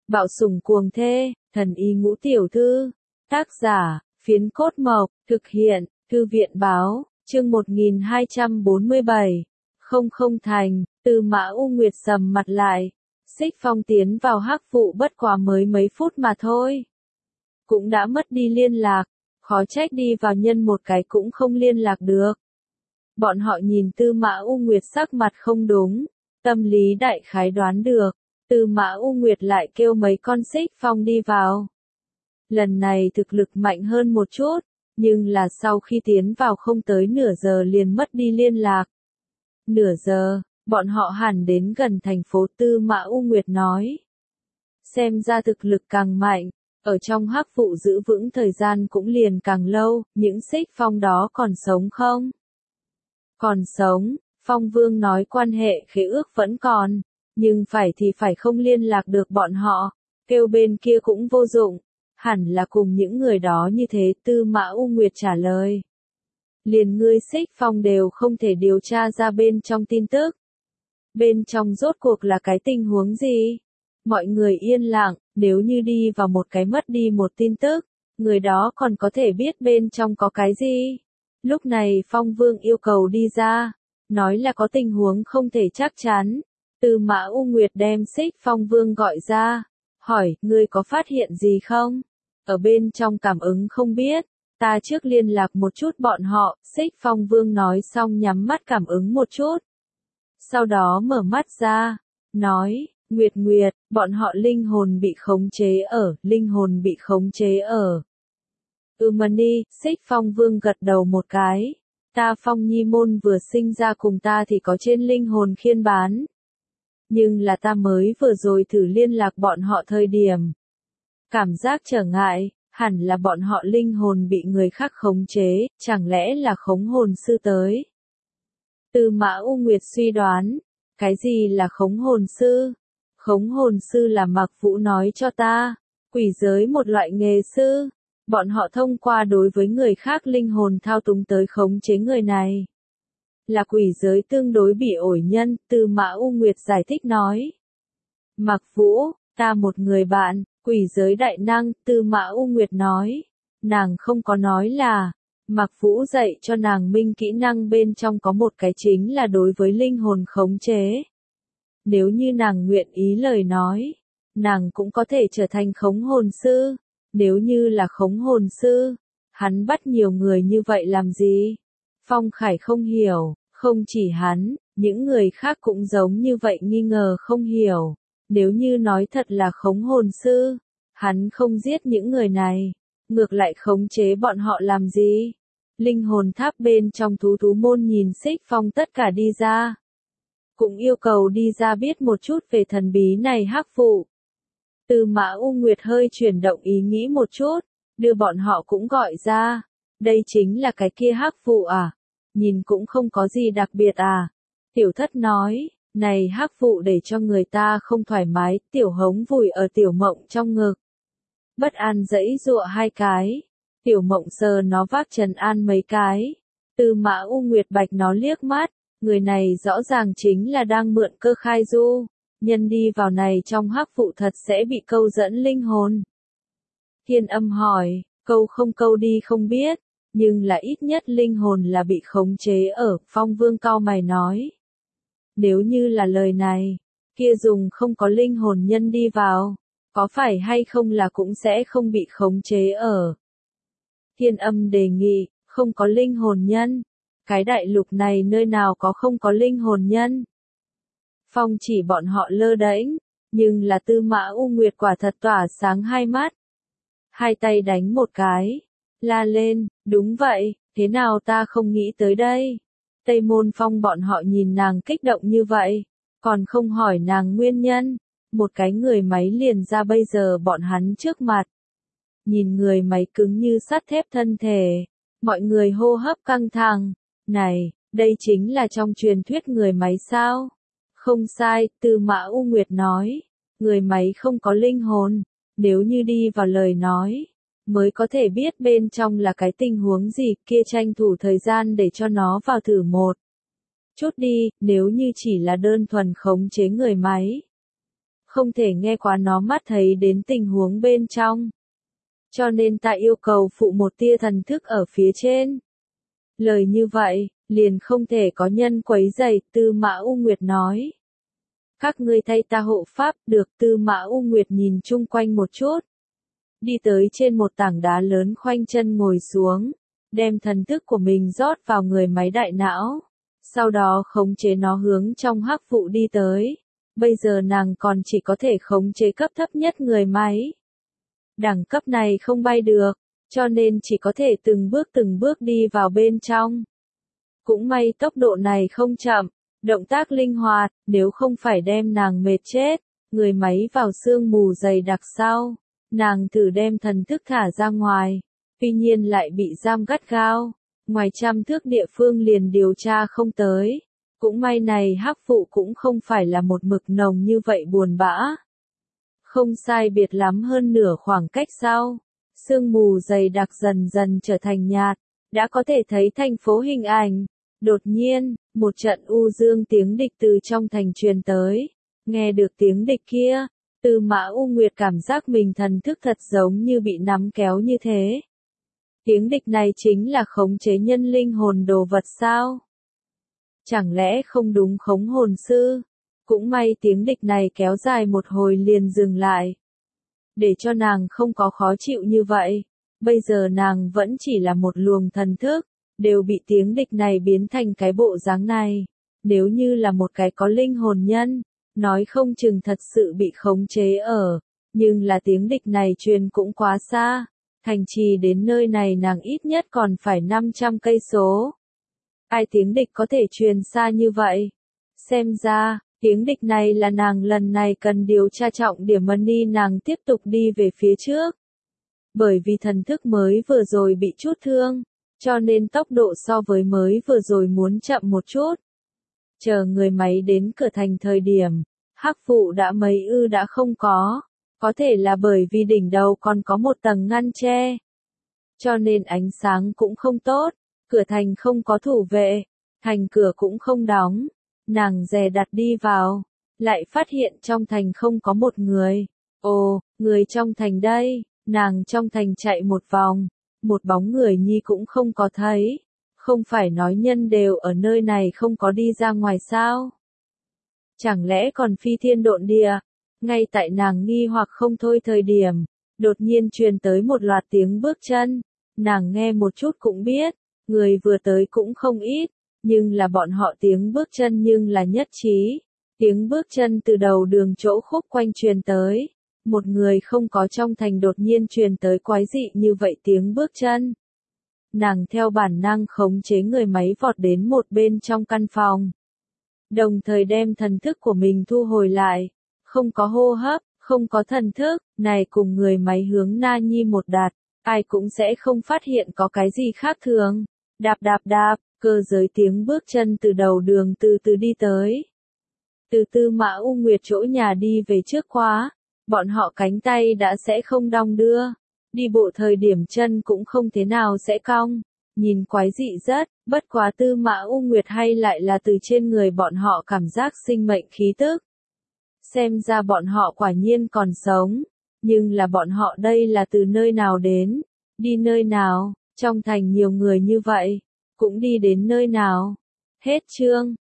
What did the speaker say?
Bạo sủng cuồng thê, thần y ngũ tiểu thư. Tác giả, Phiến Cốt Mộc, thực hiện, Thư viện báo, chương 1247. Không thành, Tư Mã U Nguyệt sầm mặt lại. Xích Phong tiến vào hắc vụ bất quá mới mấy phút mà thôi. Cũng đã mất đi liên lạc, khó trách đi vào nhân một cái cũng không liên lạc được. Bọn họ nhìn Tư Mã U Nguyệt sắc mặt không đúng, tâm lý đại khái đoán được, Tư Mã U Nguyệt lại kêu mấy con Xích Phong đi vào. Lần này thực lực mạnh hơn một chút, nhưng là sau khi tiến vào không tới nửa giờ liền mất đi liên lạc. Nửa giờ, bọn họ hẳn đến gần thành phố, Tư Mã U Nguyệt nói. Xem ra thực lực càng mạnh, ở trong hắc vụ giữ vững thời gian cũng liền càng lâu, những Xích Phong đó còn sống không? Còn sống, Phong Vương nói quan hệ khế ước vẫn còn, nhưng phải thì phải không liên lạc được bọn họ, kêu bên kia cũng vô dụng, hẳn là cùng những người đó như thế, Tư Mã U Nguyệt trả lời. Liền ngươi Xích Phong đều không thể điều tra ra bên trong tin tức. Bên trong rốt cuộc là cái tình huống gì? Mọi người yên lặng, nếu như đi vào một cái mất đi một tin tức, người đó còn có thể biết bên trong có cái gì? Lúc này Phong Vương yêu cầu đi ra, nói là có tình huống không thể chắc chắn. Tư Mã U Nguyệt đem Xích Phong Vương gọi ra, hỏi, ngươi có phát hiện gì không? Ở bên trong cảm ứng không biết, ta trước liên lạc một chút bọn họ, Xích Phong Vương nói xong nhắm mắt cảm ứng một chút. Sau đó mở mắt ra, nói, Nguyệt, bọn họ linh hồn bị khống chế ở, linh hồn bị khống chế ở. Mani, Xích Phong Vương gật đầu một cái. Ta Phong Nhi môn vừa sinh ra cùng ta thì có trên linh hồn khiên bán. Nhưng là ta mới vừa rồi thử liên lạc bọn họ thời điểm. Cảm giác trở ngại, hẳn là bọn họ linh hồn bị người khác khống chế, chẳng lẽ là khống hồn sư tới. Tư Mã U Nguyệt suy đoán, cái gì là khống hồn sư? Khống hồn sư là Mạc Vũ nói cho ta, quỷ giới một loại nghề sư. Bọn họ thông qua đối với người khác linh hồn thao túng tới khống chế người này. Là quỷ giới tương đối bị ổi nhân, Tư Mã U Nguyệt giải thích nói. Mạc Vũ, ta một người bạn, quỷ giới đại năng, Tư Mã U Nguyệt nói. Nàng không có nói là, Mạc Vũ dạy cho nàng minh kỹ năng bên trong có một cái chính là đối với linh hồn khống chế. Nếu như nàng nguyện ý lời nói, nàng cũng có thể trở thành khống hồn sư. Nếu như là khống hồn sư, hắn bắt nhiều người như vậy làm gì? Phong Khải không hiểu, không chỉ hắn, những người khác cũng giống như vậy nghi ngờ không hiểu. Nếu như nói thật là khống hồn sư, hắn không giết những người này, ngược lại khống chế bọn họ làm gì? Linh hồn tháp bên trong thú môn nhìn Xích Phong tất cả đi ra. Cũng yêu cầu đi ra biết một chút về thần bí này hắc vụ. Tư Mã U Nguyệt hơi chuyển động ý nghĩ một chút, đưa bọn họ cũng gọi ra. Đây chính là cái kia hắc vụ à? Nhìn cũng không có gì đặc biệt à? Tiểu Thất nói, này hắc vụ để cho người ta không thoải mái, Tiểu Hống vùi ở Tiểu Mộng trong ngực. Bất an giãy giụa hai cái. Tiểu Mộng sờ nó vác trấn an mấy cái. Tư Mã U Nguyệt bạch nó liếc mắt, người này rõ ràng chính là đang mượn cơ khai du. Nhân đi vào này trong hắc vụ thật sẽ bị câu dẫn linh hồn. Thiên Âm hỏi, câu không câu đi không biết, nhưng là ít nhất linh hồn là bị khống chế ở, Phong Vương cau mày nói. Nếu như là lời này, kia dùng không có linh hồn nhân đi vào, có phải hay không là cũng sẽ không bị khống chế ở. Thiên Âm đề nghị, không có linh hồn nhân, cái đại lục này nơi nào có không có linh hồn nhân. Phong chỉ bọn họ lơ đễnh, nhưng là Tư Mã U Nguyệt quả thật tỏa sáng hai mắt. Hai tay đánh một cái, la lên, đúng vậy, thế nào ta không nghĩ tới đây. Tây Môn Phong bọn họ nhìn nàng kích động như vậy, còn không hỏi nàng nguyên nhân. Một cái người máy liền ra bây giờ bọn hắn trước mặt. Nhìn người máy cứng như sắt thép thân thể, mọi người hô hấp căng thẳng. Này, đây chính là trong truyền thuyết người máy sao? Không sai, Tư Mã U Nguyệt nói, người máy không có linh hồn, nếu như đi vào lời nói, mới có thể biết bên trong là cái tình huống gì, kia tranh thủ thời gian để cho nó vào thử một chút đi, nếu như chỉ là đơn thuần khống chế người máy. không thể nghe quá nó mắt thấy đến tình huống bên trong. Cho nên ta yêu cầu phụ một tia thần thức ở phía trên. Lời như vậy, liền không thể có nhân quấy rầy, Tư Mã U Nguyệt nói. Các ngươi thay ta hộ pháp, được. Tư Mã U Nguyệt nhìn chung quanh một chút. Đi tới trên một tảng đá lớn khoanh chân ngồi xuống, đem thần thức của mình rót vào người máy đại não. Sau đó khống chế nó hướng trong hắc vụ đi tới. Bây giờ nàng còn chỉ có thể khống chế cấp thấp nhất người máy. Đẳng cấp này không bay được, cho nên chỉ có thể từng bước đi vào bên trong. Cũng may tốc độ này không chậm, động tác linh hoạt, nếu không phải đem nàng mệt chết, người máy vào sương mù dày đặc sau. Nàng thử đem thần thức thả ra ngoài, tuy nhiên lại bị giam gắt gao, ngoài trăm thước địa phương liền điều tra không tới. Cũng may này hắc vụ cũng không phải là một mực nồng như vậy buồn bã. Không sai biệt lắm hơn nửa khoảng cách sau, sương mù dày đặc dần dần trở thành nhạt, đã có thể thấy thành phố hình ảnh. Đột nhiên, một trận u dương tiếng địch từ trong thành truyền tới. Nghe được tiếng địch kia, Tư Mã U Nguyệt cảm giác mình thần thức thật giống như bị nắm kéo như thế. Tiếng địch này chính là khống chế nhân linh hồn đồ vật sao? Chẳng lẽ không đúng khống hồn sư? Cũng may tiếng địch này kéo dài một hồi liền dừng lại. Để cho nàng không có khó chịu như vậy. Bây giờ nàng vẫn chỉ là một luồng thần thức, đều bị tiếng địch này biến thành cái bộ dáng này. Nếu như là một cái có linh hồn nhân, nói không chừng thật sự bị khống chế ở. Nhưng là tiếng địch này truyền cũng quá xa. Thành trì đến nơi này nàng ít nhất còn phải 500 cây số. Ai tiếng địch có thể truyền xa như vậy? Xem ra, tiếng địch này là nàng lần này cần điều tra trọng điểm money nàng tiếp tục đi về phía trước. Bởi vì thần thức mới vừa rồi bị chút thương, cho nên tốc độ so với mới vừa rồi muốn chậm một chút. Chờ người máy đến cửa thành thời điểm, hắc vụ đã không có thể là bởi vì đỉnh đầu còn có một tầng ngăn che. Cho nên ánh sáng cũng không tốt, cửa thành không có thủ vệ, thành cửa cũng không đóng. Nàng dè đặt đi vào, lại phát hiện trong thành không có một người. Ồ, người trong thành đây, nàng trong thành chạy một vòng, một bóng người nhi cũng không có thấy. Không phải nói nhân đều ở nơi này không có đi ra ngoài sao? Chẳng lẽ còn phi thiên độn địa? Ngay tại nàng nghi hoặc không thôi thời điểm, đột nhiên truyền tới một loạt tiếng bước chân. Nàng nghe một chút cũng biết, người vừa tới cũng không ít, nhưng là bọn họ tiếng bước chân nhưng là nhất trí. Tiếng bước chân từ đầu đường chỗ khúc quanh truyền tới. Một người không có trong thành đột nhiên truyền tới quái dị như vậy tiếng bước chân. Nàng theo bản năng khống chế người máy vọt đến một bên trong căn phòng. Đồng thời đem thần thức của mình thu hồi lại. Không có hô hấp, không có thần thức, này cùng người máy hướng Na Nhi một đạt, ai cũng sẽ không phát hiện có cái gì khác thường. Đạp đạp đạp, cơ giới tiếng bước chân từ đầu đường từ từ đi tới. Từ Tư Mã U Nguyệt chỗ nhà đi về trước quá, bọn họ cánh tay đã sẽ không đong đưa. Đi bộ thời điểm chân cũng không thế nào sẽ cong. Nhìn quái dị rất, bất quá Tư Mã U Nguyệt hay lại là từ trên người bọn họ cảm giác sinh mệnh khí tức. Xem ra bọn họ quả nhiên còn sống. Nhưng là bọn họ đây là từ nơi nào đến? Đi nơi nào? Trong thành nhiều người như vậy, cũng đi đến nơi nào? Hết chương.